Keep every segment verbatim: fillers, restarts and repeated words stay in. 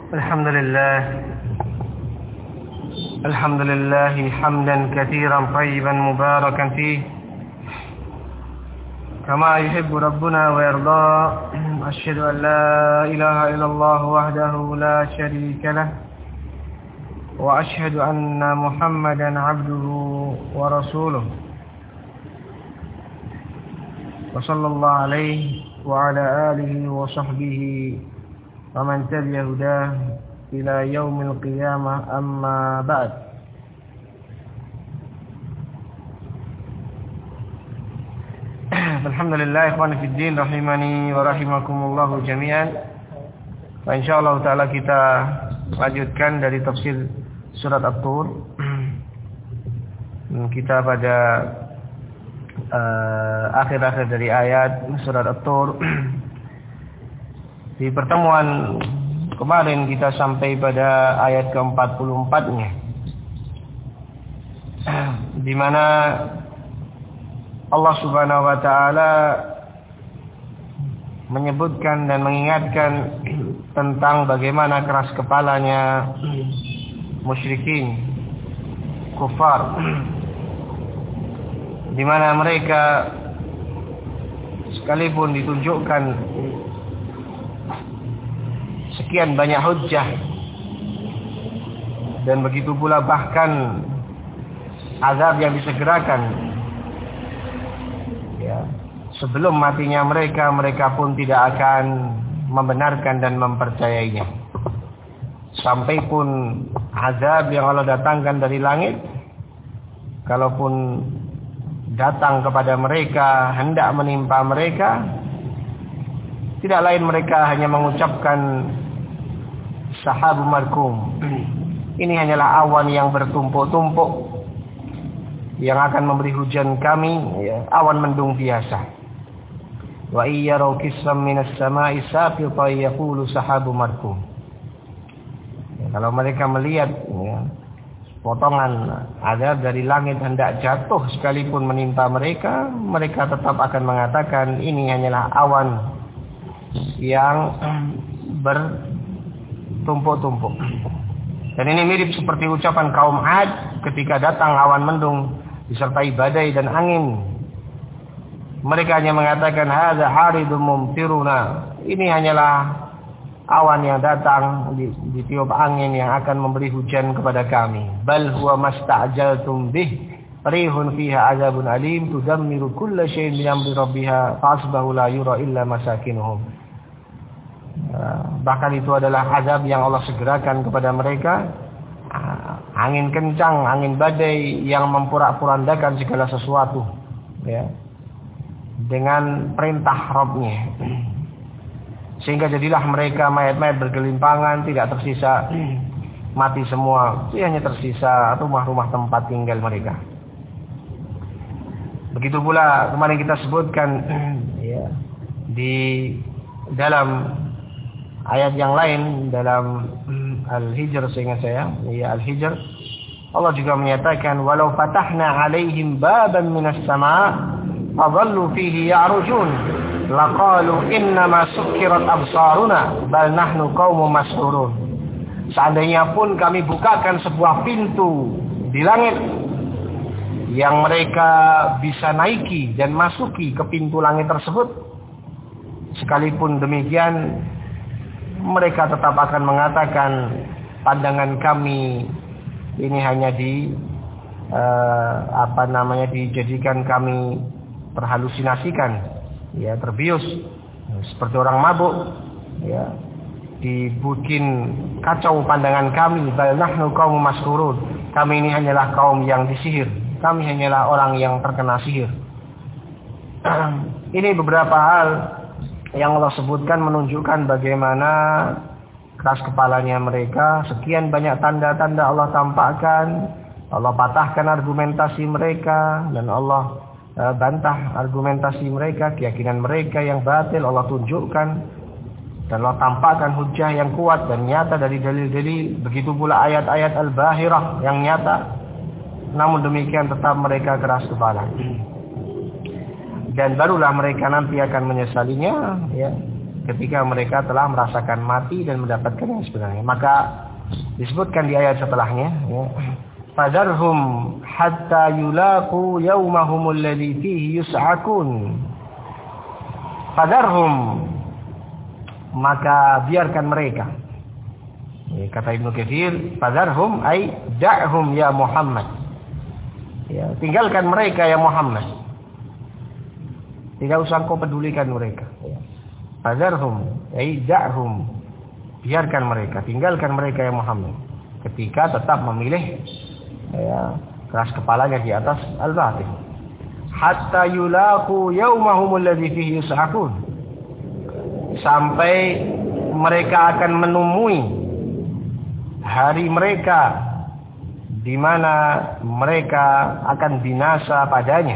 الحمد لله الحمد لله حمدا كثيرا طيبا مباركا فيه كما يحب ربنا ويرضى. أشهد أن لا إله إلا الله وحده لا شريك له وأشهد أن محمدا عبده ورسوله وصلى الله عليه وعلى آله وصحبه ومن تبع هداه إلى يوم القيامة. أما بعد. Alhamdulillah ikhwan fiddin rahimani wa rahimakumullah jami'an. Wa insyaallah taala kita lanjutkan dari tafsir surat At-Tur. Kita pada uh, akhir-akhir dari ayat surat At-Tur. Di pertemuan kemarin kita sampai pada ayat ke empat puluh empat-nya, di mana Allah Subhanahu wa taala menyebutkan dan mengingatkan tentang bagaimana keras kepalanya musyrikin kufar, di mana mereka sekalipun ditunjukkan sekian banyak hujjah, dan begitu pula bahkan azab yang disegerakan, ya, sebelum matinya mereka, mereka pun tidak akan membenarkan dan mempercayainya. Sampai pun azab yang Allah datangkan dari langit, kalaupun datang kepada mereka, hendak menimpa mereka, tidak lain mereka hanya mengucapkan sahabu markum. Ini hanyalah awan yang bertumpuk-tumpuk yang akan memberi hujan kami, ya, awan mendung biasa. Wa iyyaraw kisram minas sama'i saqitan yaqulu sahabu markum. Ya, kalau mereka melihat, ya, potongan azab dari langit hendak jatuh sekalipun menimpa mereka, mereka tetap akan mengatakan ini hanyalah awan yang bertumpuk-tumpuk. Dan ini mirip seperti ucapan kaum Ad ketika datang awan mendung disertai badai dan angin. Mereka hanya mengatakan hadza haridum mumtiruna. Ini hanyalah awan yang datang ditiup angin yang akan memberi hujan kepada kami. Bal huwa masta'jaltum bih rihun fiha azabun alim tudammiru kulla syai'in bi amri rabbiha fasbahu la yura illa masakinuhum. Bahkan itu adalah azab yang Allah segerakan kepada mereka, angin kencang, angin badai yang memporak-porandakan segala sesuatu, ya, dengan perintah Rabb-Nya, sehingga jadilah mereka mayat-mayat bergelimpangan, tidak tersisa, mati semua, hanya tersisa rumah-rumah tempat tinggal mereka. Begitu pula kemarin kita sebutkan, ya, di dalam ayat yang lain dalam Al-Hijr, seingat saya, ya Al-Hijr, Allah juga menyatakan walau fatahna alaihim baban minas sama' fadhallu fihi ya'rujun laqalu innama sukkirat absaruna bal nahnu qaumun mas'urun. Seandainya pun kami bukakan sebuah pintu di langit yang mereka bisa naiki dan masuki ke pintu langit tersebut, sekalipun demikian mereka tetap akan mengatakan pandangan kami ini hanya di uh, apa namanya dijadikan kami terhalusinasikan, ya, terbius seperti orang mabuk, ya, dibikin kacau pandangan kami. Bal nahnu qaumun mas'urun. Kami ini hanyalah kaum yang disihir. Kami hanyalah orang yang terkena sihir. Ini beberapa hal yang Allah sebutkan menunjukkan bagaimana keras kepalanya mereka. Sekian banyak tanda-tanda Allah tampakkan, Allah patahkan argumentasi mereka, dan Allah uh, bantah argumentasi mereka, keyakinan mereka yang batil Allah tunjukkan, dan Allah tampakkan hujah yang kuat dan nyata dari dalil-dalil. Begitu pula ayat-ayat al-bahirah yang nyata. Namun demikian tetap mereka keras kepala. Dan barulah mereka nanti akan menyesalinya, ya, ketika mereka telah merasakan mati dan mendapatkan yang sebenarnya. Maka disebutkan di ayat setelahnya, ya, fadarhum hatta yulaqu yawmahum alladhi fihi yus'akun. Fadarhum, maka biarkan mereka. Ya, kata Ibnu Katsir, fadarhum ay da'hum ya Muhammad. Ya, tinggalkan mereka ya Muhammad. Tidak usah kau pedulikan mereka. Ya. Fadarhum ay da'hum, biarkan mereka, tinggalkan mereka ya Muhammad. Ketika tetap memilih, ya, keras kepalanya di atas al-batil. Hatta yulaqu yawmahum alladhi fihi yus'akun. Sampai mereka akan menemui hari mereka di mana mereka akan binasa padanya.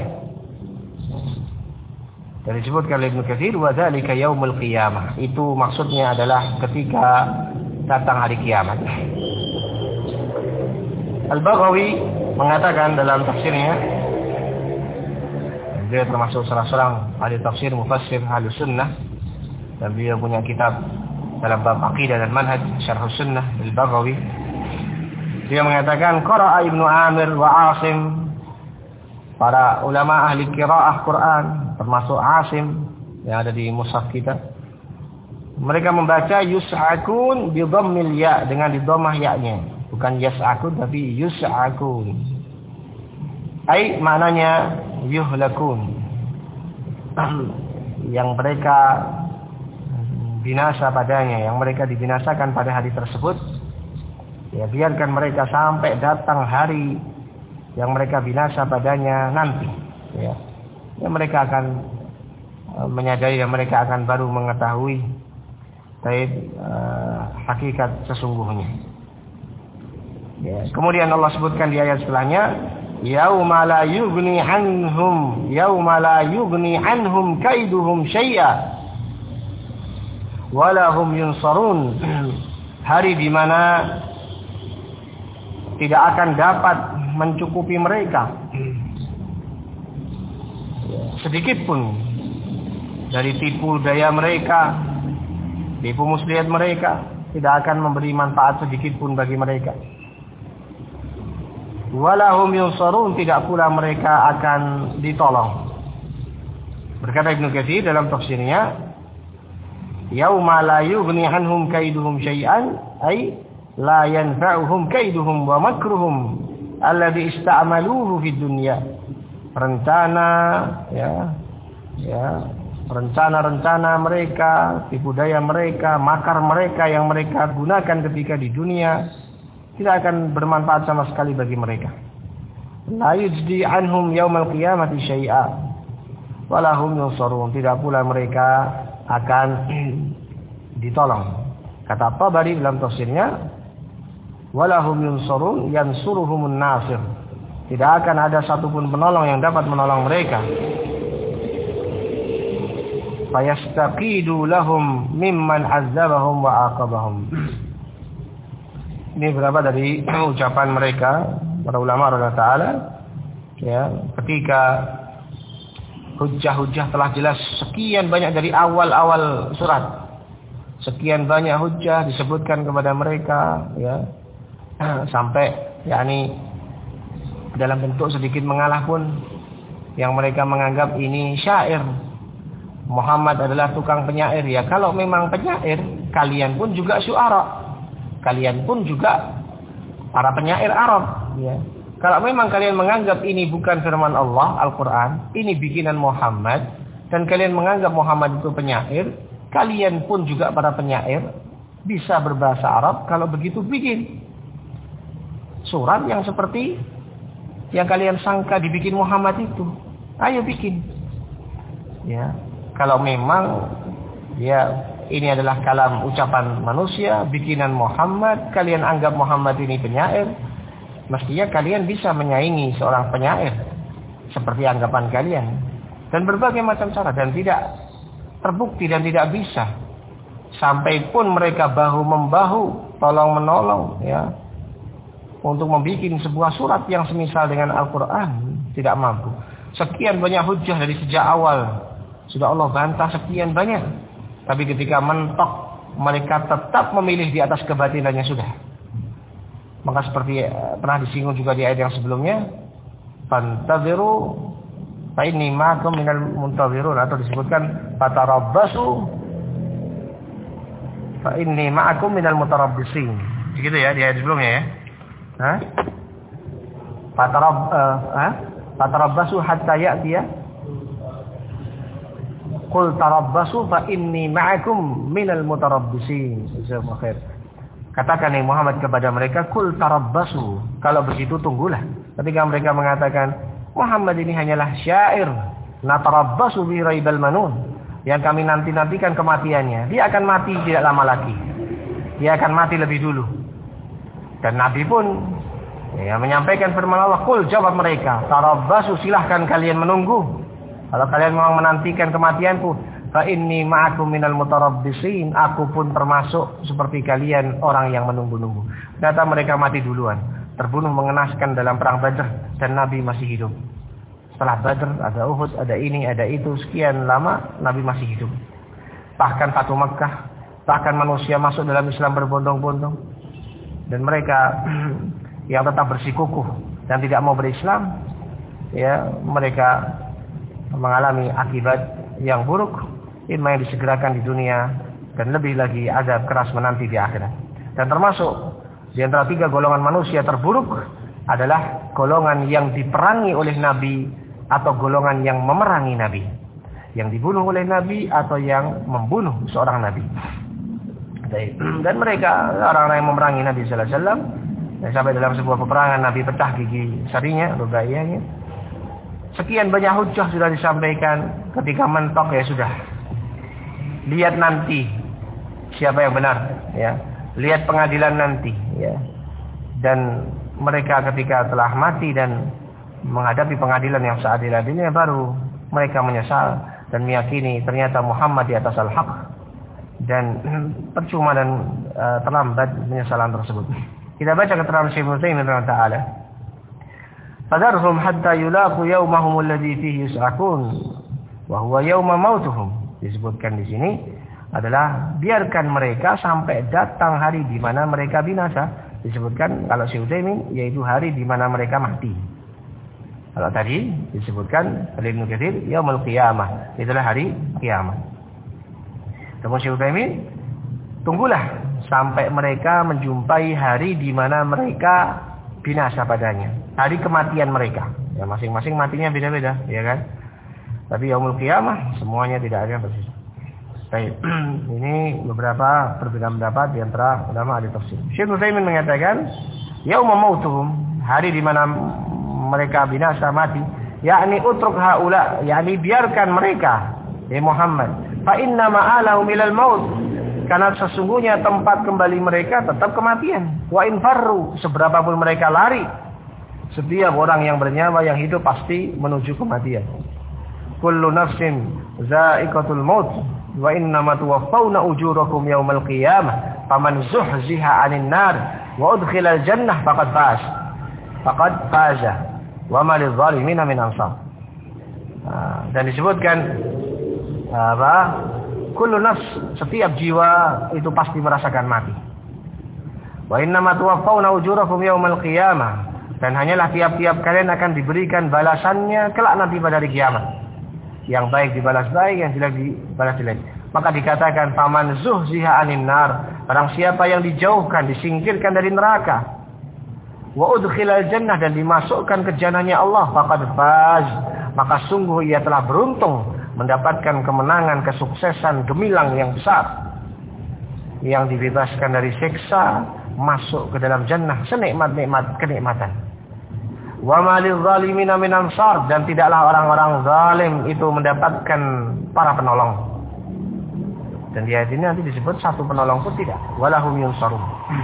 Dan disebutkan oleh Ibnu Katsir, wa dzalika yaumul qiyamah. Itu maksudnya adalah ketika datang hari kiamat. Al-Baghawi mengatakan dalam tafsirnya, dia termasuk salah seorang ahli tafsir mufassir Ahlus Sunnah, dan beliau punya kitab dalam bab aqidah dan manhaj Syarhus Sunnah Al-Baghawi. Dia mengatakan qara'a Ibnu Amir wa Asim, para ulama ahli qiraah Quran termasuk Asim yang ada di mushaf kita, mereka membaca yus'akun bi dhammil ya, dengan di dhammah ya-nya, bukan yas'akun tapi yus'akun. Ai maknanya yuhlakun, yang mereka binasa padanya, yang mereka dibinasakan pada hari tersebut. Ya, biarkan mereka sampai datang hari yang mereka binasa padanya nanti. Ya, ya mereka akan uh, menyadari dan mereka akan baru mengetahui taib uh, hakikat sesungguhnya. Ya, kemudian Allah sebutkan di ayat setelahnya, yauma la yughni anhum yauma la yughni anhum kaiduhum syai'a wala hum yunsarun. Hari di mana tidak akan dapat mencukupi mereka sedikit pun dari tipu daya mereka, tipu muslihat mereka, tidak akan memberi manfaat sedikit pun bagi mereka. Walahum yunsarun, tidak pula mereka akan ditolong. Berkata Ibnu Katsir dalam tafsirnya, yauma la yughni anhum kaiduhum syai'an ay la yanfa'uhum kaiduhum wa makruhum alladhi ista'maluhu fid dunya. Rencana, ya, ya, rencana-rencana mereka, tipu daya mereka, makar mereka yang mereka gunakan ketika di dunia tidak akan bermanfaat sama sekali bagi mereka. La yujdi anhum yaumal qiyamati syai'a wa lahum yunsarun, tidak pula mereka akan ditolong. Kata Tabari dalam tafsirnya, walahum yunsarun yansuruhumun nasir, tidak akan ada satupun penolong yang dapat menolong mereka. Fayastaqidu lahum mimman azzabahum wa aqabahum. Ini berapa dari ucapan mereka para ulama radhiyallahu taala, ya, ketika hujjah-hujjah telah jelas sekian banyak dari awal-awal surat. Sekian banyak hujjah disebutkan kepada mereka, ya. Sampai yakni dalam bentuk sedikit mengalah pun yang mereka menganggap ini syair. Muhammad adalah tukang penyair. Ya, kalau memang penyair, kalian pun juga syuara. Kalian pun juga para penyair Arab, ya. Kalau memang kalian menganggap ini bukan firman Allah, Al-Qur'an, ini bikinan Muhammad, dan kalian menganggap Muhammad itu penyair, kalian pun juga para penyair bisa berbahasa Arab. Kalau begitu bikin surat yang seperti yang kalian sangka dibikin Muhammad itu. Ayo bikin. Ya, kalau memang ya ini adalah kalam ucapan manusia, bikinan Muhammad, kalian anggap Muhammad ini penyair, mestinya kalian bisa menyaingi seorang penyair seperti anggapan kalian, dan berbagai macam cara, dan tidak terbukti dan tidak bisa. Sampai pun mereka bahu membahu, tolong menolong, ya, untuk membuat sebuah surat yang semisal dengan Al-Quran, tidak mampu. Sekian banyak hujjah dari sejak awal sudah Allah bantah sekian banyak. Tapi ketika mentok, mereka tetap memilih di atas kebatilannya sudah. Maka seperti pernah disinggung juga di ayat yang sebelumnya, fantaziru fa inni ma'akum minal muntazirun, atau disebutkan fatarabbasu fa inni ma'akum minal mutarabbisin. Begitu ya di ayat sebelumnya ya. Hah? Fatarab uh, ha? Fatarabbasu hatta ya'tiya Qul tarabbasu fa inni ma'akum minal mutarabbisin. Jazakumullah khair. Katakan ya Muhammad kepada mereka, Qul tarabbasu. Kalau begitu tunggulah. Ketika mereka mengatakan Muhammad ini hanyalah syair, natarabbasu bi raibal manun, yang kami nanti-nantikan kematiannya. Dia akan mati tidak lama lagi. Dia akan mati lebih dulu. Dan Nabi pun ya, menyampaikan firman Allah, Qul, jawab mereka, tarabbasu, silahkan kalian menunggu. Kalau kalian memang menantikan kematianku, fa inni ma'akum minal mutarabbisin, aku pun termasuk seperti kalian orang yang menunggu-nunggu. Ternyata mereka mati duluan, terbunuh mengenaskan dalam perang Badr, dan Nabi masih hidup. Setelah Badr ada Uhud, ada ini, ada itu, sekian lama Nabi masih hidup. Bahkan Fatu Makkah, bahkan manusia masuk dalam Islam berbondong-bondong, dan mereka yang tetap bersikukuh dan tidak mau berislam, ya mereka mengalami akibat yang buruk, imma yang disegerakan di dunia, dan lebih lagi azab keras menanti di akhirat. Dan termasuk di antara tiga golongan manusia terburuk adalah golongan yang diperangi oleh Nabi atau golongan yang memerangi Nabi, yang dibunuh oleh Nabi atau yang membunuh seorang Nabi. Dan mereka orang-orang yang memerangi Nabi sallallahu alaihi wasallam, sampai dalam sebuah peperangan Nabi pecah gigi sarinya, rubaiyahnya. Sekian banyak hujah sudah disampaikan, ketika mentok ya sudah. Lihat nanti siapa yang benar, ya. Lihat pengadilan nanti, ya. Dan mereka ketika telah mati dan menghadapi pengadilan yang seadil-adilnya, baru mereka menyesal dan meyakini ternyata Muhammad di atas al-haq, dan percuma dan uh, terlambat penyesalan tersebut. Kita baca keterangan Syekh Ibnu Taimiyah rahimahullah taala. Fadarhum hatta yulaqu yawmahum alladhi fihi yus'akun wa huwa yawma mautuhum. Disebutkan di sini adalah biarkan mereka sampai datang hari di mana mereka binasa. Disebutkan kalau Syekh Utsaimin yaitu hari di mana mereka mati. Kalau tadi disebutkan oleh Ibnu Katsir yaumul qiyamah, itulah hari kiamat. Namun Syekh Utsaimin, tunggulah sampai mereka menjumpai hari di mana mereka binasa padanya, hari kematian mereka. Ya masing-masing matinya beda-beda, ya kan? Tapi yaumul qiyamah semuanya tidak ada yang persis. Baik, ini beberapa perbedaan pendapat di antara ulama ahli tafsir. Syekh Utsaimin mengatakan, yauma mautuhum, hari di mana mereka binasa mati, yakni utruk haula, yakni biarkan mereka, ya Muhammad. Fa inna ma'alahum ilal maut, karena sesungguhnya tempat kembali mereka tetap kematian. Wa in farru, seberapa pun mereka lari, setiap orang yang bernyawa yang hidup pasti menuju kematian. Kullu nafsin za'iqatul maut wa innama tuwaffawna ujurakum yaumal qiyamah faman zuhziha 'anil nar wa udkhilal jannah faqad faz faqad faza wa ma lidh dhalimin min ansar. Dan disebutkan apa? Kullu nafs, setiap jiwa itu pasti merasakan mati. Wa innama tuwaffawna ujurakum yaumal qiyamah, dan hanyalah tiap-tiap kalian akan diberikan balasannya kelak nanti pada hari kiamat. Yang baik dibalas baik, yang jelek dibalas jelek. Maka dikatakan faman zuhziha 'anil nar, barang siapa yang dijauhkan, disingkirkan dari neraka, wa udkhilal jannah, dan dimasukkan ke jannahnya Allah, faqad faz, maka sungguh ia telah beruntung, mendapatkan kemenangan, kesuksesan gemilang yang besar, yang dibebaskan dari siksa, masuk ke dalam jannah, senikmat-nikmat kenikmatan. Wa ma lidh-dhalimin min ansar, dan tidaklah orang-orang zalim itu mendapatkan para penolong. Dan di ayat ini nanti disebut satu penolong pun tidak. Walahum yunsarun.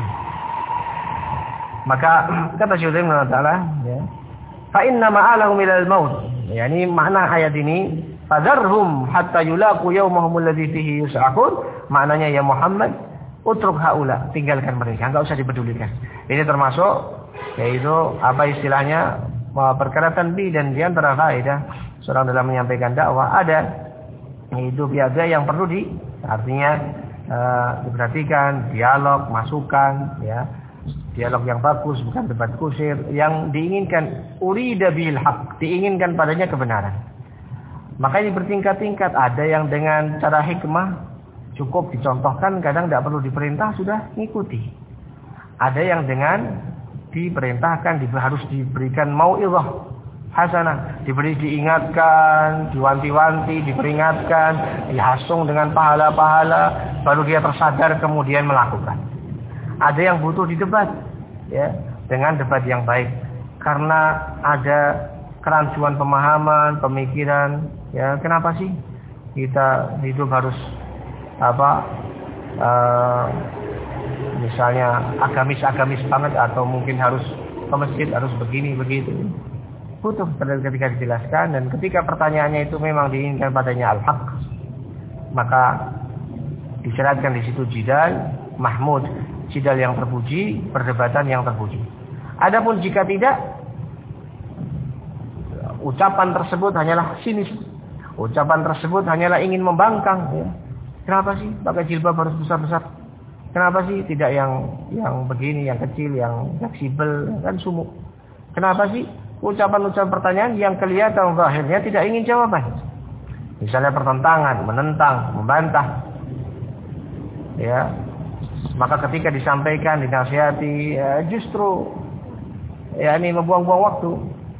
Maka kata Syekh Ibnu Taala, ya, fa inna ma'alahum ilal maut. Yani makna ayat ini, fadarhum hatta yulaqu yaumahum alladzi fihi yus'akun, maknanya ya Muhammad, utruk haula, tinggalkan mereka, enggak usah dipedulikan. Ini termasuk yaitu apa istilahnya perkara tanbih, dan di antara faedah seorang dalam menyampaikan dakwah ada itu piaga yang perlu Artinya uh, diperhatikan dialog, masukan, ya. Dialog yang bagus, bukan debat kusir. Yang diinginkan urida bil haq, diinginkan padanya kebenaran. Maka ini bertingkat-tingkat. Ada yang dengan cara hikmah cukup dicontohkan, kadang tidak perlu diperintah sudah ngikuti. Ada yang dengan diperintahkan, harus diberikan mau'izah hasanah, diberi diingatkan, diwanti-wanti, diperingatkan, dihasung dengan pahala-pahala, baru dia tersadar kemudian melakukan. Ada yang butuh didebat, ya, dengan debat yang baik, karena ada kerancuan pemahaman, pemikiran, ya, kenapa sih kita hidup harus apa, uh, misalnya agamis-agamis banget, atau mungkin harus ke masjid, harus begini begitu. Butuh ketika dijelaskan, dan ketika pertanyaannya itu memang diinginkan padanya al-haq, maka disyaratkan di situ jidal mahmud, jidal yang terpuji, perdebatan yang terpuji. Adapun jika tidak, ucapan tersebut hanyalah sinis, ucapan tersebut hanyalah ingin membangkang, ya. Kenapa sih pakai jilbab harus besar-besar? Kenapa sih tidak yang yang begini, yang kecil, yang fleksibel, kan sumuk? Kenapa sih ucapan-ucapan pertanyaan yang kelihatan zahirnya tidak ingin jawaban? Misalnya pertentangan, menentang, membantah. Ya. Maka ketika disampaikan, dinasihati, ya justru ya ini membuang-buang waktu,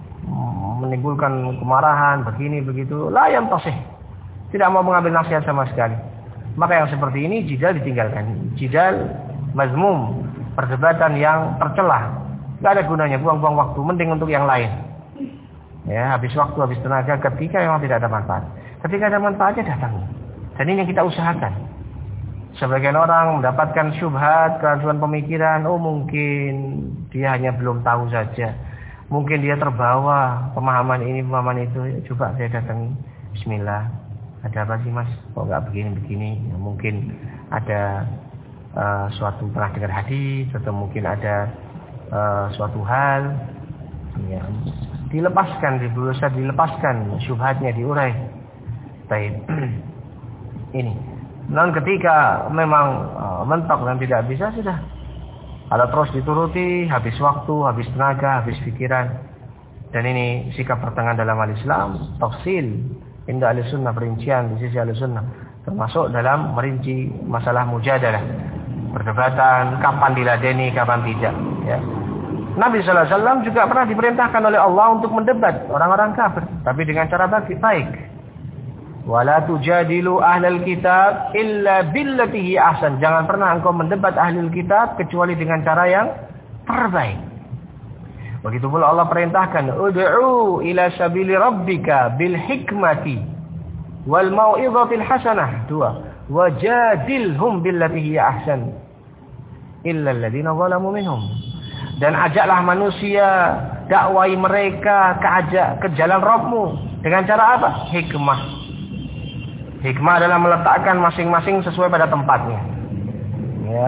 menimbulkan kemarahan, begini begitu, la yang tasih. Tidak mau mengambil nasihat sama sekali. Maka yang seperti ini jidal ditinggalkan. Jidal mazmum, perdebatan yang tercela. Tidak ada gunanya, buang-buang waktu, mending untuk yang lain. Ya, habis waktu, habis tenaga ketika memang tidak ada manfaat. Ketika ada manfaatnya datang. Dan ini yang kita usahakan. Sebagian orang mendapatkan syubhat, kerancuan pemikiran, oh mungkin dia hanya belum tahu saja. Mungkin dia terbawa pemahaman ini, pemahaman itu. Ya, coba saya datangi. Bismillah. Ada apa sih mas? Kok nggak begini-begini? Ya, mungkin ada uh, suatu pernah dengar hadis, atau mungkin ada uh, suatu hal. Ya, dilepaskan, berusaha dilepaskan syubhatnya, diurai. Baik. Ini. Dan ketika memang uh, mentok dan tidak bisa, sudah. Kalau terus dituruti, habis waktu, habis tenaga, habis pikiran. Dan ini sikap pertengahan dalam al-Islam, tafsil. Indah al-sunnah, perincian di sisi al-sunnah. Termasuk dalam merinci masalah mujadalah. Perdebatan, kapan diladeni, kapan tidak. Ya. Nabi sallallahu alaihi wasallam juga pernah diperintahkan oleh Allah untuk mendebat orang-orang kafir. Tapi dengan cara baik. Wala tujadilu ahlal kitab illa billatihi ahsan. Jangan pernah engkau mendebat ahlul kitab kecuali dengan cara yang terbaik. Begitu pula Allah perintahkan, ud'u ila sabili rabbika bil hikmati wal mau'izatil hasanah. Dua. Wajadilhum billati hiya ahsan illa alladziina zalamu minhum. Dan ajaklah manusia, dakwai mereka ke ajak ke jalan Rabbmu dengan cara apa? Hikmah. Hikmah adalah meletakkan masing-masing sesuai pada tempatnya. Ya.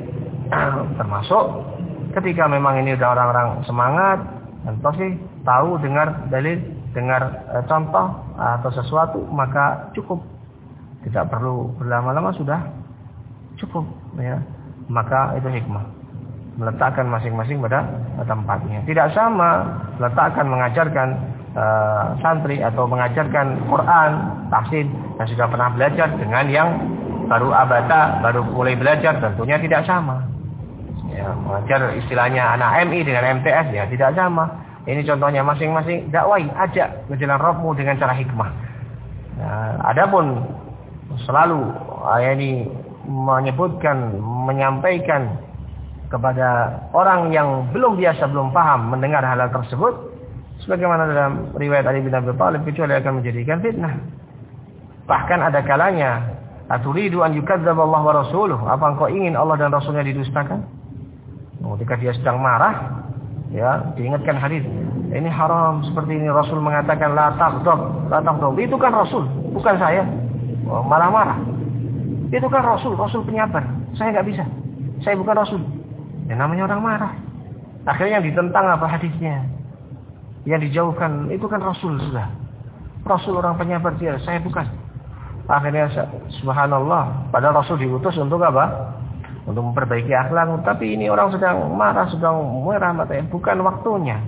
Termasuk ketika memang ini udah orang-orang semangat, dan pasti tahu, dengar dalil, dengar e, contoh atau sesuatu, maka cukup. Tidak perlu berlama-lama, sudah cukup, ya. Maka itu hikmah. Meletakkan masing-masing pada tempatnya. Tidak sama meletakkan, mengajarkan e, santri atau mengajarkan Quran, tafsir, yang sudah pernah belajar dengan yang baru abata, baru mulai belajar, tentunya tidak sama. Ya, mengajar istilahnya anak M I dengan M T S, ya tidak sama. Ini contohnya masing-masing dakwai, ajak ke jalan Rabbmu dengan cara hikmah. Nah, adapun selalu ayat ini menyebutkan, menyampaikan kepada orang yang belum biasa, belum paham mendengar hal-hal tersebut, sebagaimana dalam riwayat Ali bin Abi Thalib, kecuali akan menjadikan fitnah. Bahkan ada kalanya, aturidu an yukadzdzab Allah wa rasuluh, apa engkau ingin Allah dan Rasulnya didustakan? Ketika dia sedang marah, ya, diingatkan hadis, ini haram seperti ini, Rasul mengatakan la taghdab, la taghdab. Itu kan Rasul, bukan saya. Oh, malah marah. Itu kan Rasul, Rasul penyabar. Saya enggak bisa. Saya bukan Rasul. Ya, namanya orang marah. Akhirnya yang ditentang apa hadisnya? Yang dijauhkan itu kan Rasul sudah. Rasul orang penyabar, dia, saya bukan. Akhirnya subhanallah, padahal Rasul diutus untuk apa? Untuk memperbaiki akhlak, tapi ini orang sedang marah, sedang merah matanya, bukan waktunya.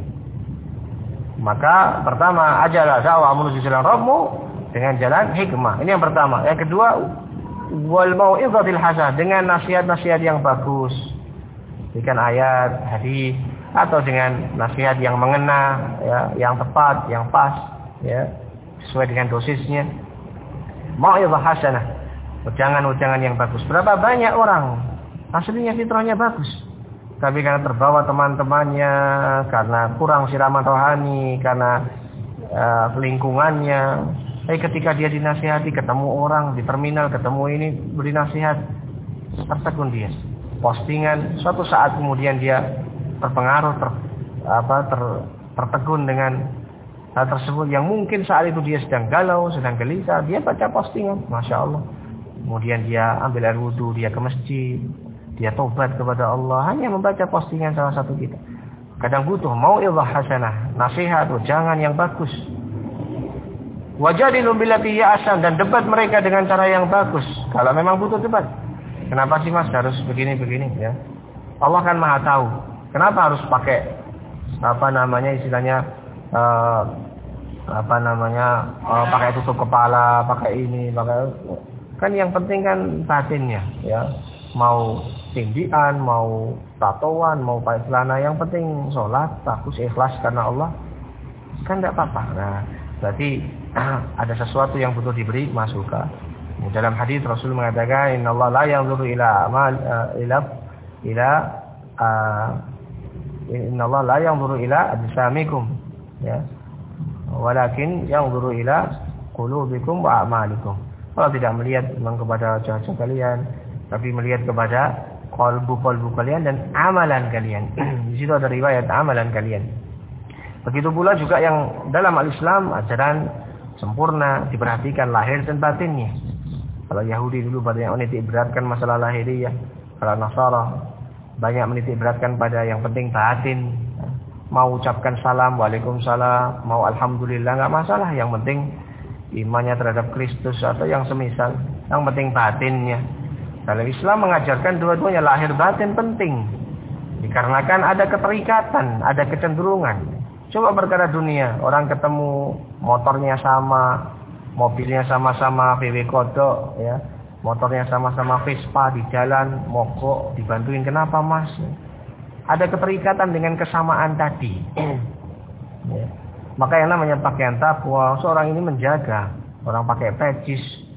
Maka pertama, ajalah dakwah menuju jalan Rabbmu dengan jalan hikmah. Ini yang pertama. Yang kedua, wal mau'izatil hasanah, dengan nasihat-nasihat yang bagus. Dengan ayat, hadis, atau dengan nasihat yang mengena, ya, yang tepat, yang pas, ya, sesuai dengan dosisnya. Mau'izah hasanah, ujangan-ujangan yang bagus. Berapa banyak orang aslinya fitrahnya bagus, tapi karena terbawa teman-temannya, karena kurang siraman rohani, karena uh, lingkungannya. Tapi ketika dia dinasihati, ketemu orang di terminal, ketemu ini beri nasihat, tertegun dia. Postingan, suatu saat kemudian dia terpengaruh, ter, apa, ter, tertegun dengan hal tersebut yang mungkin saat itu dia sedang galau, sedang gelisah. Dia baca postingan, masya Allah. Kemudian dia ambil air wudhu, dia ke masjid. Dia tobat kepada Allah hanya membaca postingan salah satu kita. Kadang butuh mau'izah hasanah, nasihat, jangan yang bagus. Wajadilhum billati hiya ahsan, dan debat mereka dengan cara yang bagus. Kalau memang butuh debat. Kenapa sih Mas harus begini-begini ya? Allah kan Maha tahu. Kenapa harus pakai apa namanya istilahnya uh, apa namanya uh, pakai tutup kepala, pakai ini, pakai kan yang penting kan batinnya ya. Mau tindian, mau tatoan, mau pakai celana, yang penting sholat, bagus, ikhlas karena Allah, kan tidak apa-apa. Nah, berarti ada sesuatu yang butuh diberi masukan. Dalam hadis Rasul mengatakan, Inna Allah la yanzuru ila amal uh, ila ila uh, Inna Allah la yanzuru ila ajsamikum, ya, walakin yanzuru ila qulubikum wa a'malikum. Allah tidak melihat memang kepada wajah-wajah kalian, tapi melihat kepada kalbu-kalbu kalian dan amalan kalian. Di situ ada riwayat amalan kalian. Begitu pula juga yang dalam al-Islam ajaran sempurna, diperhatikan lahir dan batinnya. Kalau Yahudi dulu banyak menitik beratkan masalah lahiriah, kalau Nasara banyak menitik beratkan pada yang penting batin. Mau ucapkan salam, waalaikumsalam, mau alhamdulillah, enggak masalah, yang penting imannya terhadap Kristus atau yang semisal, yang penting batinnya. Dalam Islam mengajarkan dua-duanya, lahir batin penting. Dikarenakan ada keterikatan, ada kecenderungan. Coba perkara dunia, orang ketemu motornya sama, mobilnya sama-sama V W kodok, ya, motornya sama-sama Vespa di jalan, mogok, dibantuin, kenapa Mas? Ada keterikatan dengan kesamaan tadi. Ya. Maka yang namanya pakaian takwa, seorang ini menjaga. Orang pakai peci,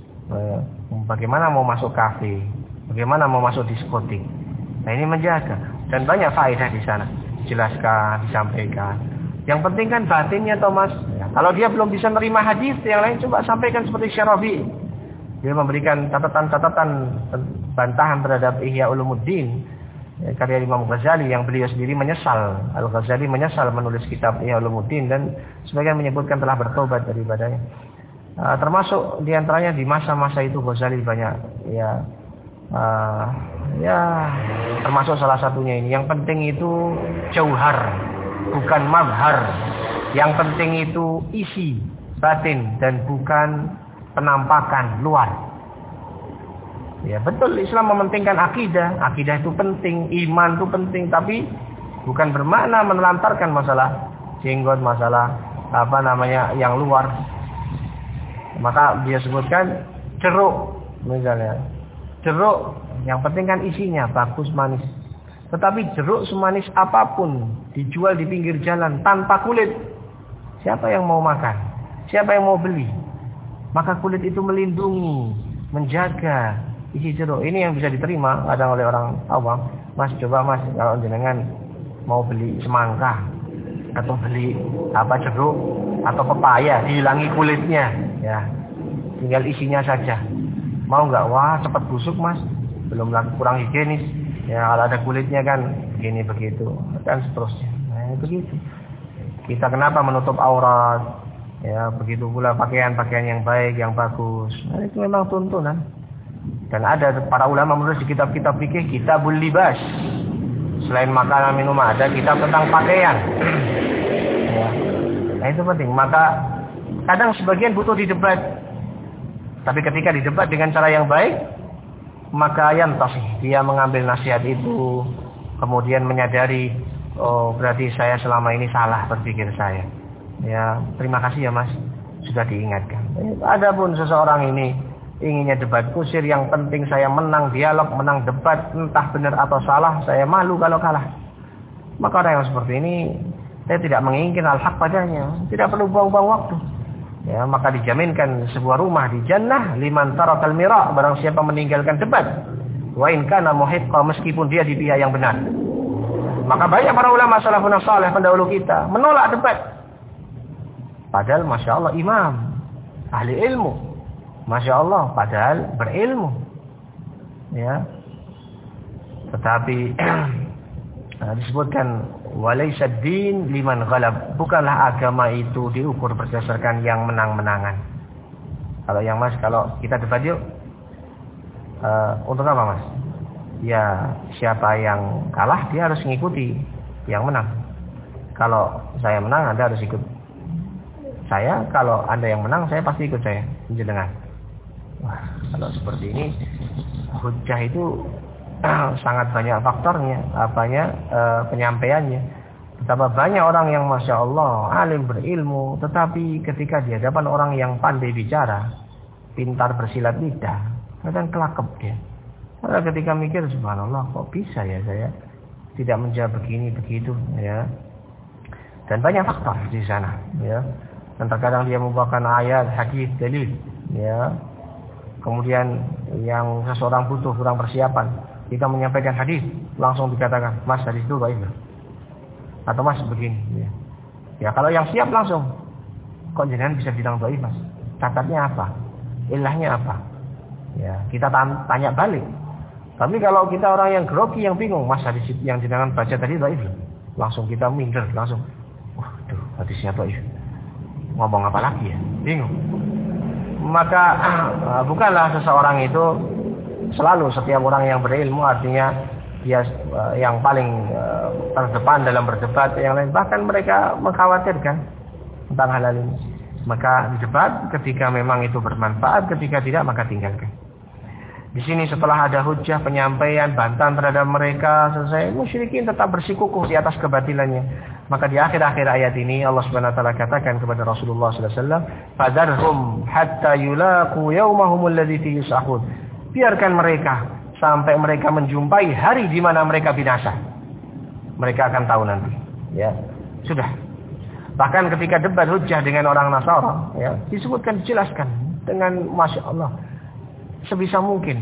bagaimana mau masuk kafe, bagaimana mau masuk diskotik. Nah ini menjaga, dan banyak faedah di sana. Jelaskan, disampaikan. Yang penting kan batinnya Thomas. Ya, kalau dia belum bisa menerima hadis, yang lain coba sampaikan seperti Syarabi. Dia memberikan catatan-catatan bantahan terhadap Ihya Ulumuddin, ya, karya Imam Ghazali yang beliau sendiri menyesal. Al-Ghazali menyesal menulis kitab Ihya Ulumuddin dan sebagian menyebutkan telah bertobat daripadanya. Uh, termasuk diantaranya di masa-masa itu Ghazali banyak ya uh, ya termasuk salah satunya ini. Yang penting itu jauhar, bukan mazhar. Yang penting itu isi batin dan bukan penampakan luar. Ya betul, Islam mementingkan akidah. Akidah itu penting, iman itu penting, tapi bukan bermakna menelantarkan masalah jenggot, masalah apa namanya yang luar. Maka dia sebutkan jeruk misalnya. Jeruk yang penting kan isinya bagus, manis. Tetapi jeruk semanis apapun dijual di pinggir jalan tanpa kulit, siapa yang mau makan? Siapa yang mau beli? Maka kulit itu melindungi, menjaga isi jeruk. Ini yang bisa diterima kadang oleh orang awam. Mas, coba Mas, kalau jenengan mau beli semangka atau beli apa jeruk atau pepaya, dihilangi kulitnya, ya, tinggal isinya saja. Mau nggak? Wah, cepat busuk Mas, belum lagi kurang higienis. Ya, kalau ada kulitnya kan begini begitu, dan seterusnya. Nah, begitu. Kita kenapa menutup aurat? Ya, begitu pula pakaian-pakaian yang baik, yang bagus. Nah, itu memang tuntunan. Dan ada para ulama menulis di kitab-kitab fikih, Kitabul Libas. Selain makanan minum ada kitab tentang pakaian. Ya. Nah, itu penting. Maka kadang sebagian butuh didebat. Tapi ketika didebat dengan cara yang baik, maka yantasih, dia mengambil nasihat itu, kemudian menyadari, oh berarti saya selama ini salah berpikir saya. Ya, terima kasih ya Mas, sudah diingatkan. Adapun seseorang ini inginnya debat kusir, yang penting saya menang dialog, menang debat, entah benar atau salah, saya malu kalau kalah. Maka orang yang seperti ini, saya tidak menginginkan al-haq padanya, tidak perlu buang-buang waktu. Ya, maka dijaminkan sebuah rumah di jannah liman tarakal mira', barang siapa meninggalkan debat. Wa in kana muhiqqa, meskipun dia di pihak yang benar. Maka banyak para ulama salafun saleh pendahulu kita menolak debat. Padahal Masya Allah imam, ahli ilmu. Masya Allah, padahal berilmu. Ya. Tetapi disebutkan walaysa din liman ghalab, bukanlah agama itu diukur berdasarkan yang menang-menangan. Kalau yang Mas, kalau kita debat yuk, uh, untuk apa Mas? Ya siapa yang kalah dia harus mengikuti yang menang. Kalau saya menang Anda harus ikut saya, kalau Anda yang menang saya pasti ikut saya, jenengan. Wah, kalau seperti ini hujjah itu sangat banyak faktornya, apanya e, penyampaiannya. Betapa banyak orang yang Masya Allah alim berilmu, tetapi ketika di hadapan orang yang pandai bicara, pintar bersilat lidah, kadang kelakep dia. Karena ketika mikir subhanallah, kok bisa ya saya tidak menjawab begini begitu ya. Dan banyak faktor di sana ya. Dan terkadang dia membawakan ayat, hadis, dalil ya. Kemudian yang seseorang butuh kurang persiapan, kita menyampaikan hadis, langsung dikatakan, Mas hadis itu baik. Atau Mas begini. Ya. Ya kalau yang siap langsung, kok jangan bisa bilang baik Mas? Catatnya apa? Ilahnya apa? Ya kita tanya balik. Tapi kalau kita orang yang grogi, yang bingung, Mas hadis yang jangan baca tadi baik, langsung kita minder, langsung, waduh hadisnya baik. Ngomong apa lagi ya? Bingung. Maka uh, bukanlah seseorang itu selalu, setiap orang yang berilmu artinya dia uh, yang paling uh, terdepan dalam berdebat, yang lain bahkan mereka mengkhawatirkan tentang hal ini. Maka debat ketika memang itu bermanfaat, ketika tidak maka tinggalkan. Di sini setelah ada hujjah, penyampaian, bantahan terhadap mereka selesai, musyrikin tetap bersikukuh di atas kebatilannya. Maka di akhir-akhir ayat ini Allah Subhanahu wa taala katakan kepada Rasulullah sallallahu alaihi wasallam, "Fadarhum hatta yulaqu yaumahum alladzi fihi yus'aqun." Biarkan mereka sampai mereka menjumpai hari di mana mereka binasa. Mereka akan tahu nanti. Ya, sudah. Bahkan ketika debat hujjah dengan orang Nasara, ya, disebutkan, dijelaskan dengan Masya Allah sebisa mungkin.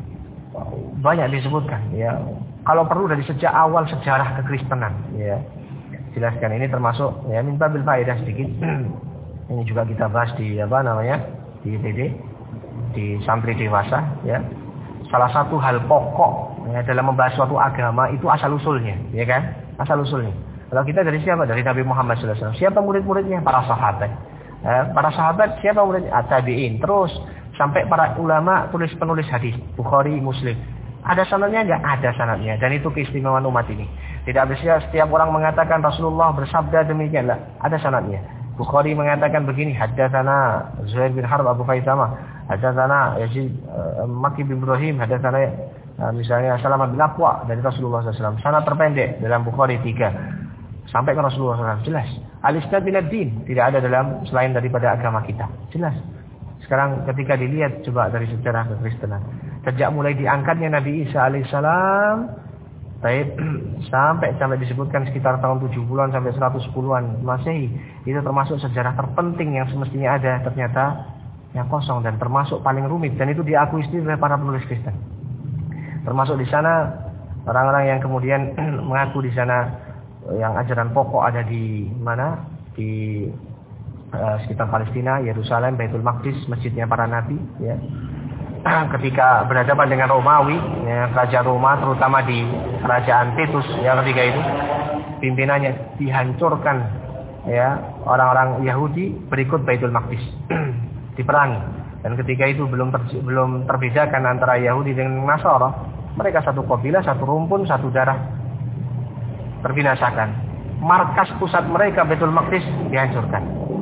Banyak disebutkan, ya. Kalau perlu dari sejak awal sejarah kekristenan, ya. Jelaskan ini termasuk ya minta bil faedah sedikit. Ini juga kita bahas di apa namanya? Di P D, di santri dewasa, ya. Salah satu hal pokok ya, dalam membahas suatu agama itu asal usulnya, ya kan? Asal usulnya. Kalau kita dari siapa? Dari Nabi Muhammad sallallahu alaihi wasallam. Siapa murid-muridnya? Para sahabat. Eh, para sahabat siapa muridnya? At-tabi'in. Terus sampai para ulama tulis penulis hadis, Bukhari, Muslim. Ada sanadnya enggak? Ada sanadnya. Dan itu keistimewaan umat ini. Tidak bisa setiap orang mengatakan Rasulullah bersabda demikian, lah. Ada sanadnya. Bukhari mengatakan begini, haddatsana Zuhair bin Harb Abu Khaisamah, haddatsana Yazid uh, Maki bin Ibrahim, haddatsana uh, misalnya Salamah bin Aqwa dari Rasulullah sallallahu alaihi wasallam. Sanad terpendek dalam Bukhari tiga. Sampai ke Rasulullah sallallahu alaihi wasallam. Jelas. Al-isnad min ad-din, tidak ada dalam selain daripada agama kita. Jelas. Sekarang ketika dilihat coba dari sejarah kekristenan, sejak mulai diangkatnya Nabi Isa alaihissalam, baik sampai sampai disebutkan sekitar tahun tujuh puluhan sampai seratus sepuluhan Masehi, itu termasuk sejarah terpenting yang semestinya ada, ternyata yang kosong dan termasuk paling rumit, dan itu diakui sendiri oleh para penulis Kristen. Termasuk di sana orang-orang yang kemudian mengaku di sana yang ajaran pokok ada di mana? Di uh, sekitar Palestina, Yerusalem, Baitul Maqdis, masjidnya para nabi, ya. Ketika berhadapan dengan Romawi, ya, Raja Roma, terutama di kerajaan Titus yang ketiga itu, pimpinannya dihancurkan, ya, orang-orang Yahudi berikut Baitul Maqdis, diperangi. Dan ketika itu belum ter, belum terbedakan antara Yahudi dengan Nasara, mereka satu kabilah, satu rumpun, satu darah, terbinasakan. Markas pusat mereka Baitul Maqdis dihancurkan.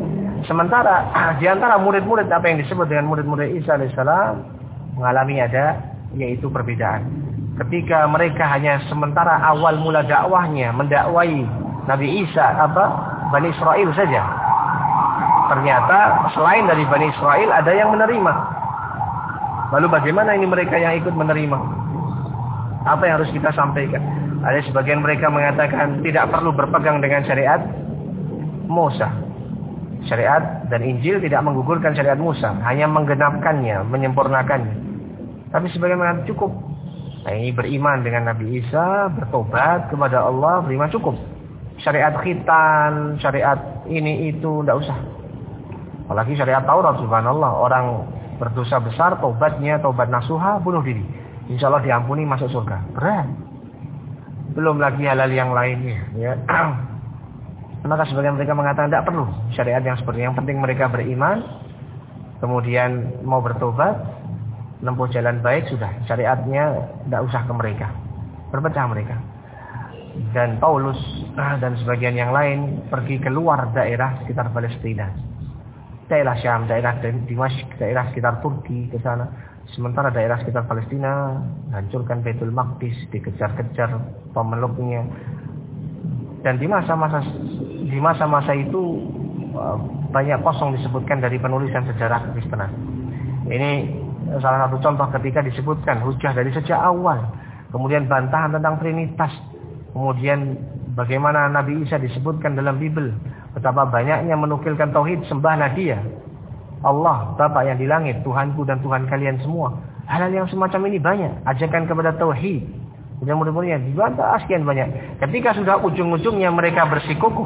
Sementara di antara murid-murid apa yang disebut dengan murid-murid Isa alaihissalam mengalami ada yaitu perbedaan. Ketika mereka hanya sementara awal mula dakwahnya mendakwai Nabi Isa apa Bani Israel saja. Ternyata selain dari Bani Israel ada yang menerima. Lalu bagaimana ini mereka yang ikut menerima? Apa yang harus kita sampaikan? Ada sebagian mereka mengatakan tidak perlu berpegang dengan syariat Musa. Syariat dan Injil tidak menggugurkan syariat Musa, hanya menggenapkannya, menyempurnakannya. Tapi sebagian mengatakan cukup. Nah, ini beriman dengan Nabi Isa, bertobat kepada Allah, beriman cukup. Syariat khitan, syariat ini itu tidak usah. Apalagi syariat Taurat, subhanallah, orang berdosa besar, tobatnya tobat nasuha, bunuh diri. Insya Allah diampuni, masuk surga. Berat. Belum lagi hal-hal yang lainnya. Ya. Maka sebagian mereka mengatakan tidak perlu syariat yang seperti yang penting mereka beriman, kemudian mau bertobat, menempuh jalan baik sudah. Syariatnya tidak usah ke mereka. Berpecah mereka. Dan Paulus dan sebagian yang lain pergi keluar daerah sekitar Palestina. Daerah Syam, daerah Dimashq, daerah sekitar Turki ke sana. Sementara daerah sekitar Palestina hancurkan Baitul Maqdis, dikejar-kejar pemeluknya. Dan di masa-masa di masa-masa itu banyak kosong disebutkan dari penulisan sejarah Kristenan. Ini salah satu contoh ketika disebutkan hujah dari sejak awal. Kemudian bantahan tentang Trinitas. Kemudian bagaimana Nabi Isa disebutkan dalam Bible. Betapa banyaknya menukilkan tauhid sembah nadia. Allah, Bapa yang di langit, Tuhanku dan Tuhan kalian semua. Hal-hal yang semacam ini banyak. Ajakan kepada tauhid. Dan mudah-mudahan dibantah sekian banyak. Ketika sudah ujung-ujungnya mereka bersikukuh.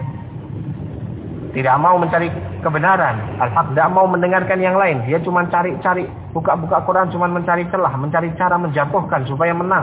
Tidak mau mencari kebenaran. Al-Haq tidak mau mendengarkan yang lain. Dia cuma cari-cari. Buka-buka Quran cuma mencari celah. Mencari cara menjatuhkan supaya menang.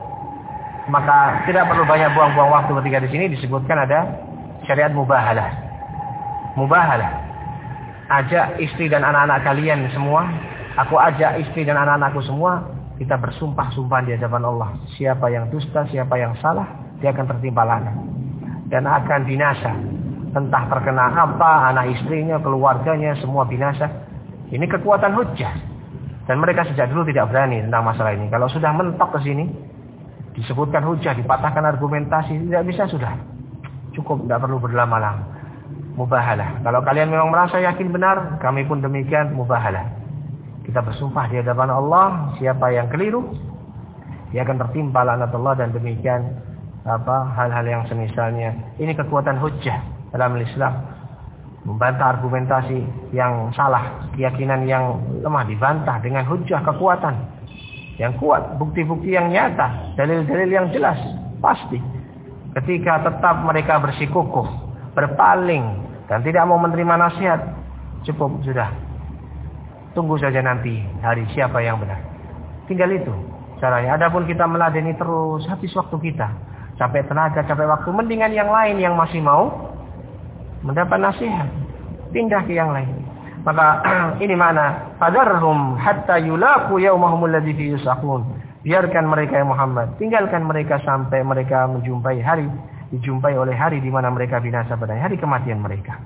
Maka tidak perlu banyak buang-buang waktu ketika di sini disebutkan ada syariat mubahalah. Mubahalah. Ajak istri dan anak-anak kalian semua. Aku ajak istri dan anak-anakku semua. Kita bersumpah-sumpah di hadapan Allah. Siapa yang dusta, siapa yang salah, dia akan tertimpa laknat. Dan akan binasa. Entah terkena apa, anak istrinya, keluarganya, semua binasa. Ini kekuatan hujjah. Dan mereka sejak dulu tidak berani tentang masalah ini. Kalau sudah mentok ke sini, disebutkan hujjah, dipatahkan argumentasi, tidak bisa sudah. Cukup, tidak perlu berlama-lama. Mubahalah. Kalau kalian memang merasa yakin benar, kami pun demikian, mubahalah. Kita bersumpah di hadapan Allah, siapa yang keliru, dia akan tertimpa laknat Allah dan demikian apa hal-hal yang semisalnya. Ini kekuatan hujjah dalam Islam. Membantah argumentasi yang salah, keyakinan yang lemah dibantah dengan hujjah, kekuatan yang kuat, bukti-bukti yang nyata, dalil-dalil yang jelas, pasti. Ketika tetap mereka bersikukuh, berpaling dan tidak mau menerima nasihat, cukup sudah. Tunggu saja nanti hari siapa yang benar. Tinggal itu caranya. Adapun kita meladeni terus, habis waktu kita. Capek tenaga, capek waktu. Mendingan yang lain yang masih mau mendapat nasihat. Pindah ke yang lain. Maka ini mana? Fadarhum hatta yulaqu yaumahum alladzi fi yusaqun. Biarkan mereka ya Muhammad. Tinggalkan mereka sampai mereka menjumpai hari. Dijumpai oleh hari di mana mereka binasa pada hari kematian mereka.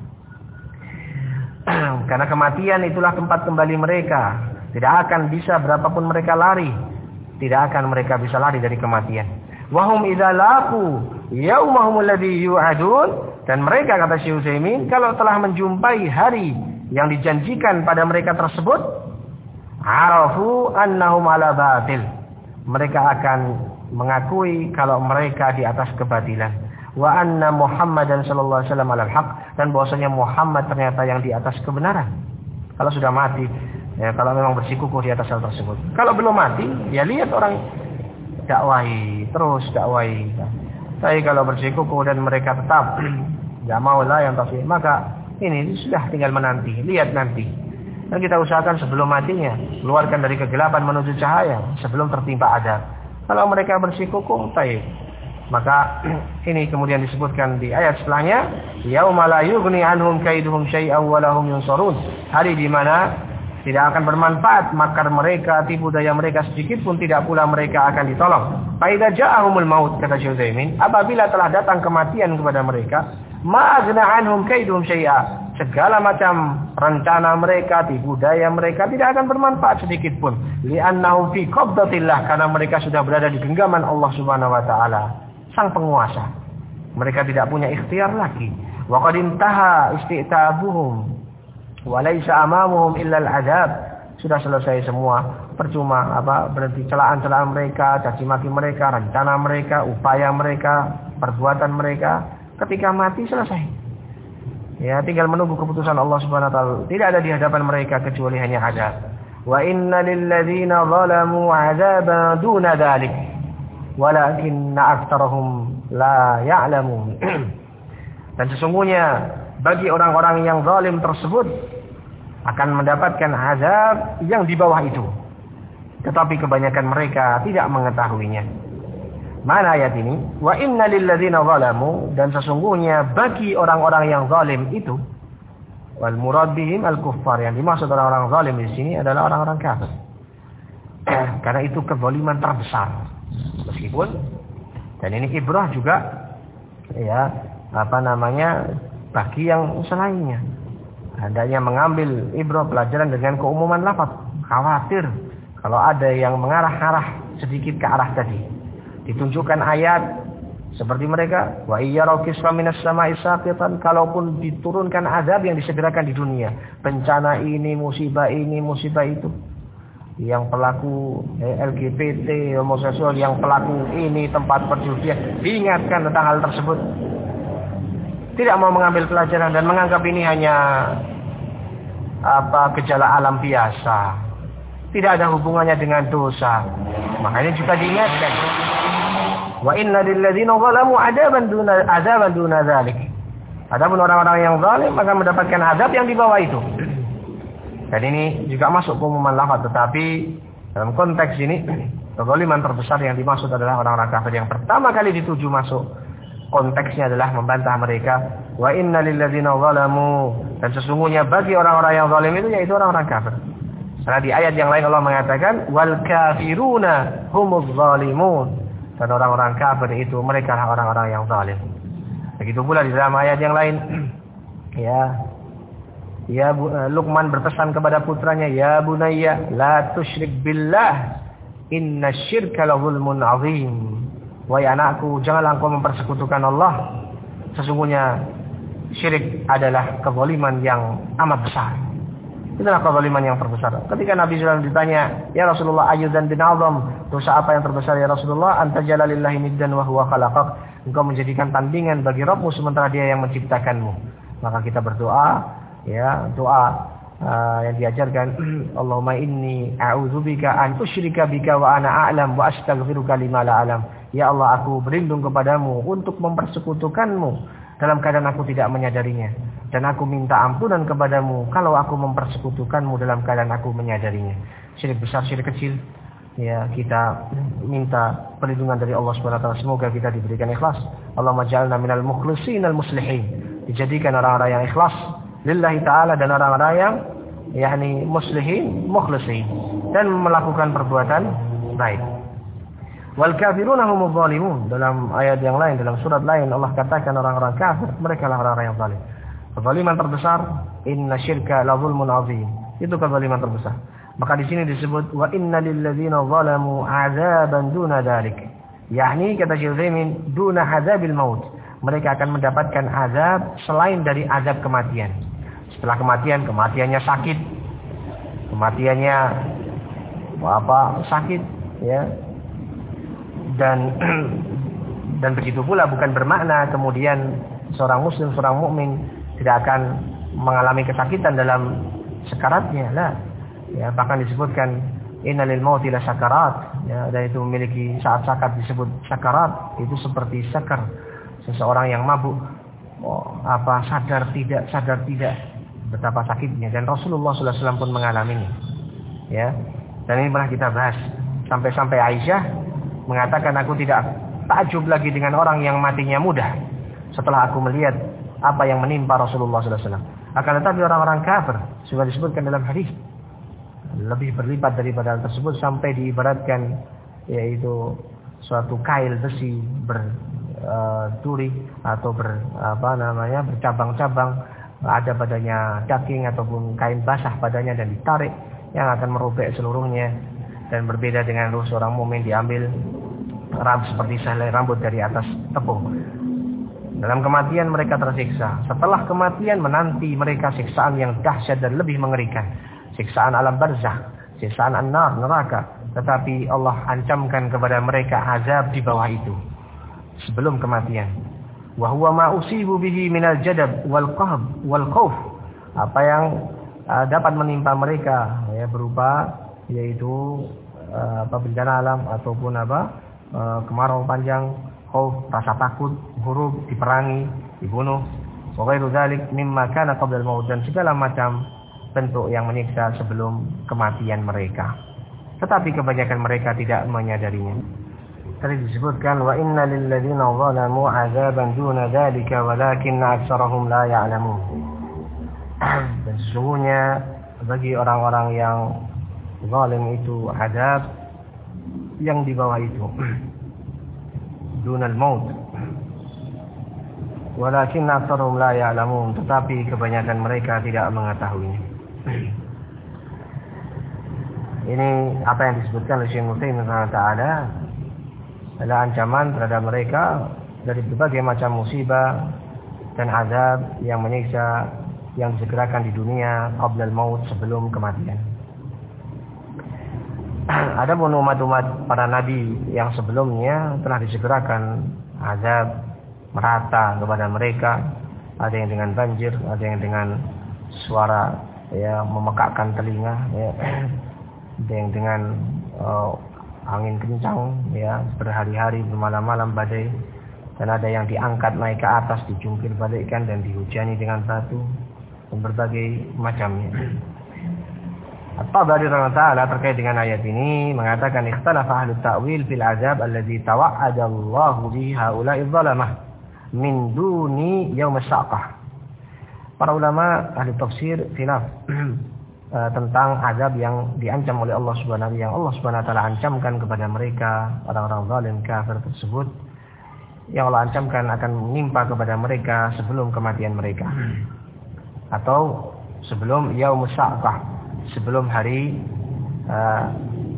Karena kematian itulah tempat kembali mereka. Tidak akan bisa berapapun mereka lari. Tidak akan mereka bisa lari dari kematian. Wahum idza laqu yaumahum alladzi yu'adun. Dan mereka kata Syekh Utsaimin, kalau telah menjumpai hari yang dijanjikan pada mereka tersebut, arafu annahum ala batil. Mereka akan mengakui kalau mereka di atas kebatilan. Wa anna Muhammadan sallallahu alaihi wasallam alal haq, dan bahwasanya Muhammad ternyata yang di atas kebenaran. Kalau sudah mati, ya, kalau memang bersikukuh di atas hal tersebut. Kalau belum mati, ya lihat orang dakwahi, terus dakwahi. Tapi kalau bersikukuh dan mereka tetap enggak mau lah yang tasbih, maka ini sudah tinggal menanti, lihat nanti. Dan kita usahakan sebelum matinya keluarkan dari kegelapan menuju cahaya sebelum tertimpa azab. Kalau mereka bersikukuh, baik. Maka ini kemudian disebutkan di ayat setelahnya, yauma la yughni anhum kaiduhum syai'an wa lahum yunsarun. Hari di mana tidak akan bermanfaat makar mereka, tipu daya mereka sedikit pun tidak pula mereka akan ditolong. Fa idza ja'ahumul maut, kata Syekh Utsaimin, apabila telah datang kematian kepada mereka, ma aghna anhum kaiduhum syai'a. segala macam rencana mereka, tipu daya mereka tidak akan bermanfaat sedikit pun. Li'annahum fi qabdatillah, karena mereka sudah berada di genggaman Allah Subhanahu wa taala, sang penguasa. Mereka tidak punya ikhtiar lagi. Wa qad intaha isti'tabuhum wa laysa amamuhum illa al-'adzab. Sudah selesai semua. Percuma apa berhenti celaan-celaan mereka, caci maki mereka, rencana mereka, upaya mereka, perbuatan mereka. Ketika mati selesai. Ya, tinggal menunggu keputusan Allah Subhanahu wa taala. Tidak ada di hadapan mereka kecuali hanya azab. Wa inna lil ladzina zalamu 'adzaban duna dzalik. Walakinna aktsarahum la ya'lamun. Dan sesungguhnya bagi orang-orang yang zalim tersebut akan mendapatkan azab yang di bawah itu. Tetapi kebanyakan mereka tidak mengetahuinya. Mana ayat ini? Wa inna lil ladzina zalamu, dan sesungguhnya bagi orang-orang yang zalim itu, wal murad bihim al kuffar, yang dimaksud orang-orang zalim di sini adalah orang-orang kafir. Karena itu kezaliman terbesar. Meskipun dan ini ibrah juga ya, apa namanya, bagi yang selainnya. Hendaknya mengambil ibrah pelajaran dengan keumuman lafaz. Khawatir kalau ada yang mengarah-arah sedikit ke arah tadi. Ditunjukkan ayat seperti mereka, wa iyyaraw kisfa minas sama'i saqitan, kalaupun diturunkan azab yang disegerakan di dunia, bencana ini, musibah ini, musibah itu, yang pelaku eh, L G B T, homoseksual, yang pelaku ini tempat perjudian, diingatkan tentang hal tersebut. Tidak mau mengambil pelajaran dan menganggap ini hanya apa gejala alam biasa, tidak ada hubungannya dengan dosa. Makanya juga diingatkan, wa inna lil ladzina zalamu 'adaban duna 'adzaban duna dzalik. Adapun orang-orang yang zalim akan mendapatkan azab yang di bawah itu. Dan ini juga masuk keumuman lafaz, tetapi dalam konteks ini kezaliman terbesar yang dimaksud adalah orang-orang kafir. Yang pertama kali dituju masuk konteksnya adalah membantah mereka, wa inna lil ladzina zalamu, dan sesungguhnya bagi orang-orang yang zalim itu yaitu orang-orang kafir. Karena di ayat yang lain Allah mengatakan wal kafiruna humuz zalimun, dan orang-orang kafir itu mereka lah orang-orang yang zalim. Begitu pula di dalam ayat yang lain ya, ya Luqman berpesan kepada putranya, ya bunayya la tusyrik billah innasyirka la zulmun azim. Wahai anakku, janganlah engkau mempersekutukan Allah. Sesungguhnya syirik adalah kezaliman yang amat besar. Itulah kezaliman yang terbesar. Ketika Nabi shallallahu alaihi wasallam ditanya, ya Rasulullah, ayyudzan bin azam, dosa apa yang terbesar ya Rasulullah? Anta jalalillahi niddan wa huwa khalaqak. Engkau menjadikan tandingan bagi Rabbmu sementara Dia yang menciptakanmu. Maka kita berdoa, ya, doa uh, yang diajarkan, Allahumma inni a'udzubika an usyrika bika wa ana a'lam wa astaghfiruka lima la a'lam. Ya Allah, aku berlindung kepadamu untuk mempersekutukanmu dalam keadaan aku tidak menyadarinya, dan aku minta ampunan kepadamu kalau aku mempersekutukanmu dalam keadaan aku menyadarinya. Syirik besar, syirik kecil, ya, kita minta perlindungan dari Allah Subhanahu wa taala. Semoga kita diberikan ikhlas. Allahumma ja'alna minal mukhlisin al muslihin, dijadikan orang-orang yang ikhlas lillahi ta'ala, dan orang-orang yang yakni muslihin, mukhlisin, dan melakukan perbuatan baik. Wal kafiruna humuz zalimun, dalam ayat yang lain, dalam surat lain Allah katakan orang-orang kafir mereka lah orang-orang yang zalim. Kezaliman terbesar, inna syirka la zulmun azim. Itu kezaliman terbesar. Maka di sini disebut wa inna lil ladzina zalamu 'adzaban duna dzalik. Yakni kata Syekh Utsaimin, duna adzabil maut. Mereka akan mendapatkan azab selain dari azab kematian. Setelah kematian, kematiannya sakit. Kematiannya apa? Sakit, ya. Dan dan begitu pula bukan bermakna kemudian seorang muslim, seorang mukmin tidak akan mengalami kesakitan dalam sekaratnya, lah. Ya, bahkan disebutkan innalil mauti la sakarat, ya, dan itu memiliki saat sakat disebut sakarat, itu seperti sakar, seseorang yang mabuk, oh, apa sadar tidak sadar tidak betapa sakitnya, dan Rasulullah sallallahu alaihi wasallam pun mengalaminya, ya. Dan ini pernah kita bahas sampai-sampai Aisyah mengatakan, aku tidak takjub lagi dengan orang yang matinya mudah setelah aku melihat apa yang menimpa Rasulullah sallallahu alaihi wasallam. Akan tetapi orang-orang kafir, sudah disebutkan dalam hadis, lebih berlipat daripada hal tersebut, sampai diibaratkan yaitu suatu kail besi berduri uh, atau ber apa namanya bercabang-cabang, ada padanya daging ataupun kain basah padanya dan ditarik yang akan merobek seluruhnya. Dan berbeda dengan ruh seorang mukmin diambil rambut seperti sehelai rambut dari atas tepung. Dalam kematian mereka tersiksa. Setelah kematian menanti mereka siksaan yang dahsyat dan lebih mengerikan. Siksaan alam barzakh, siksaan an-nar, neraka. Tetapi Allah ancamkan kepada mereka azab di bawah itu sebelum kematian. Wa huwa ma usibu bihi minal jadab wal qahb wal khauf. Apa yang uh, dapat menimpa mereka ya berupa yaitu uh, apa bencana alam ataupun apa uh, kemarau panjang, khauf, rasa takut, huruf, diperangi, dibunuh, wa ghairu dzalik mimma kana qabla al-maut, dan segala macam bentuk yang menyiksa sebelum kematian mereka. Tetapi kebanyakan mereka tidak menyadarinya. Tadi disebutkan wa inna lil ladzina zalamu 'adzaban duna dzalika walakinna aktsarahum la ya'lamun. Dan sesungguhnya bagi orang-orang yang zalim itu azab yang di bawah itu. Dunal maut. Walakinna aktsarahum la ya'lamun, tetapi kebanyakan mereka tidak mengetahuinya. Ini apa yang disebutkan oleh Syekh Muslim taala adalah ancaman terhadap mereka dari berbagai macam musibah dan azab yang menyiksa yang disegerakan di dunia qablal maut, sebelum kematian. Adapun umat-umat para nabi yang sebelumnya telah disegerakan azab merata kepada mereka, ada yang dengan banjir, ada yang dengan suara ya memekakkan telinga ya. Ada yang dengan uh, angin kencang ya berhari-hari bermalam-malam badai, dan ada yang diangkat naik ke atas, dijungkir balikkan dan dihujani dengan batu dan berbagai macamnya. At-Tabari rahimahullah terkait dengan ayat ini mengatakan ikhtalafa ahli ta'wil fil azab alladzi tawa'ada Allahu bihi haula'i dzalamah min duni yaum as-saqah. Para ulama ahli tafsir khilaf tentang azab yang diancam oleh Allah Subhanahu wa taala, yang Allah Subhanahu wa taala ancamkan kepada mereka orang-orang zalim kafir tersebut, yang Allah ancamkan akan menimpa kepada mereka sebelum kematian mereka atau sebelum yaumus sa'qah, sebelum hari uh,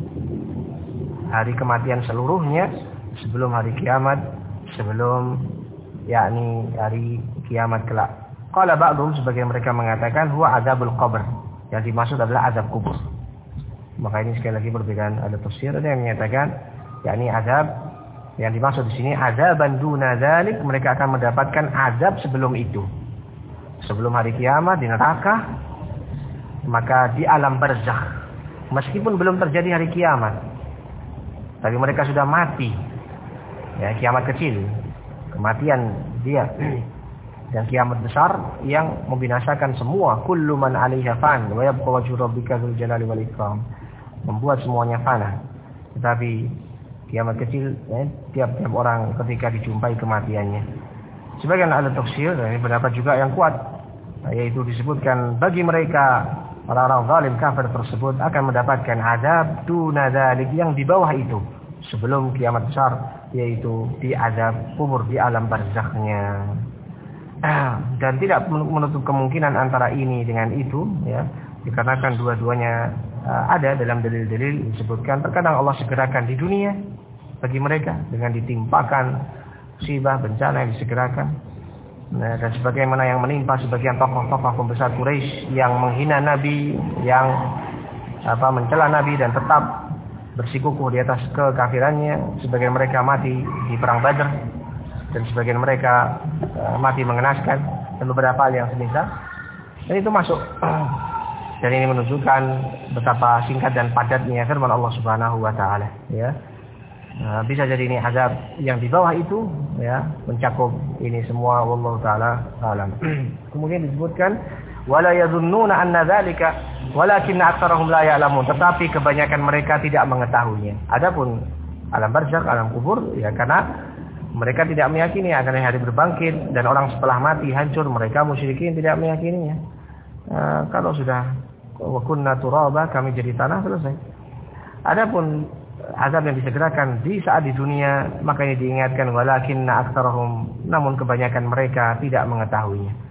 hari kematian seluruhnya, sebelum hari kiamat, sebelum yakni hari kiamat kelak. Qala ba'dhum, sebagian mereka mengatakan huwa azabul qabr, yang dimaksud adalah azab kubur. Maka ini sekali lagi perbedaan ada tafsir. Ada yang menyatakan yakni azab yang dimaksud di sini azaban duna dzalik, mereka akan mendapatkan azab sebelum itu, sebelum hari kiamat di neraka, maka di alam barzakh, meskipun belum terjadi hari kiamat, tapi mereka sudah mati ya, kiamat kecil, kematian dia dan kiamat besar yang membinasakan semua. Kullu man 'alaiha fan wa yabqa wajhu rabbika dzul jalali wal ikram, membuat semuanya fana. Tetapi kiamat kecil ya, tiap-tiap orang ketika dijumpai kematiannya. Sebagian ahli tafsir, ini pendapat juga yang kuat, yaitu disebutkan bagi mereka orang-orang zalim kafir tersebut akan mendapatkan azab duna dzalik, yang di bawah itu sebelum kiamat besar, yaitu di azab kubur, di alam barzakhnya. Dan tidak menutup kemungkinan antara ini dengan itu ya, dikarenakan dua-duanya uh, ada dalam dalil-dalil disebutkan. Terkadang Allah segerakan di dunia bagi mereka dengan ditimpakan musibah bencana yang disegerakan. Nah, dan sebagaimana yang menimpa sebagian tokoh-tokoh pembesar Quraisy yang menghina Nabi, yang apa mencela Nabi dan tetap bersikukuh di atas kekafirannya, sebagian mereka mati di perang Badar, dan sebagian mereka uh, mati mengenaskan, dan beberapa hal yang semisal. Dan itu masuk. Dan ini menunjukkan betapa singkat dan padatnya firman Allah Subhanahu wa taala ya. Nah, bisa jadi ini azab yang di bawah itu ya, mencakup ini semua, wallahu taala alam. Kemudian disebutkan wala yadhunnuna anna dzalika walakinna aktsarahum la ya'lamun, tetapi kebanyakan mereka tidak mengetahuinya. Adapun alam barzakh, alam kubur ya, karena mereka tidak meyakini akan hari berbangkit dan orang setelah mati hancur, mereka musyrikin tidak meyakininya. Uh, kalau sudah wa kunna turaba, kami jadi tanah, selesai. Adapun azab yang disegerakan di saat di dunia, maka ini diingatkan walakinna aktsarahum, namun kebanyakan mereka tidak mengetahuinya.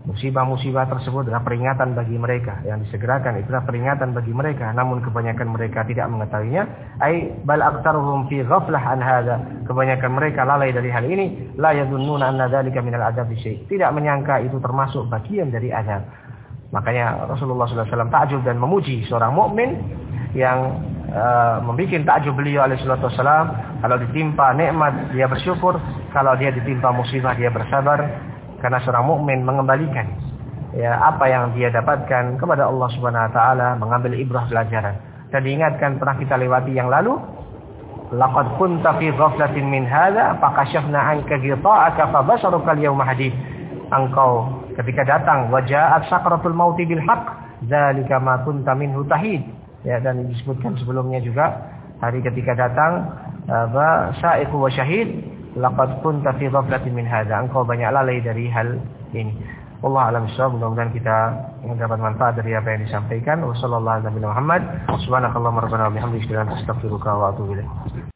Musibah-musibah tersebut adalah peringatan bagi mereka. Yang disegerakan itulah peringatan bagi mereka. Namun kebanyakan mereka tidak mengetahuinya. Ai bal aktsaruhum fi ghaflah an hadza. Kebanyakan mereka lalai dari hal ini. La yadhunnuna anna dzalika minal adzab syai'. Tidak menyangka itu termasuk bagian dari azab. Makanya Rasulullah sallallahu alaihi wasallam takjub dan memuji seorang mukmin yang uh, membuat takjub beliau alaihi salatu wasallam. Kalau ditimpa nikmat dia bersyukur, kalau dia ditimpa musibah dia bersabar. Karena seorang mukmin mengembalikan ya apa yang dia dapatkan kepada Allah Subhanahu wa taala, mengambil ibrah pelajaran. Dan diingatkan pernah kita lewati yang lalu, laqad kunta fi ghaflatin min hadza fakashafna 'anka ghita'aka fabasaruka al-yawma hadid. Engkau ketika datang waja'at sakratul mauti bil haqq dzalika ma kunta minhu tahid. Ya, dan disebutkan sebelumnya juga hari ketika datang ba sa'iqu wa syahid. Laqad kunta fi ghaflatin min hadza. Engkau banyak lalai dari hal ini. Wallahu a'lam bishawab. Mudah-mudahan kita mendapat manfaat dari apa yang disampaikan. Wassallallahu ala nabiyina Muhammad. Subhanakallahumma rabbana wa bihamdika asyhadu an la ilaha illa anta astaghfiruka wa atubu ilaik.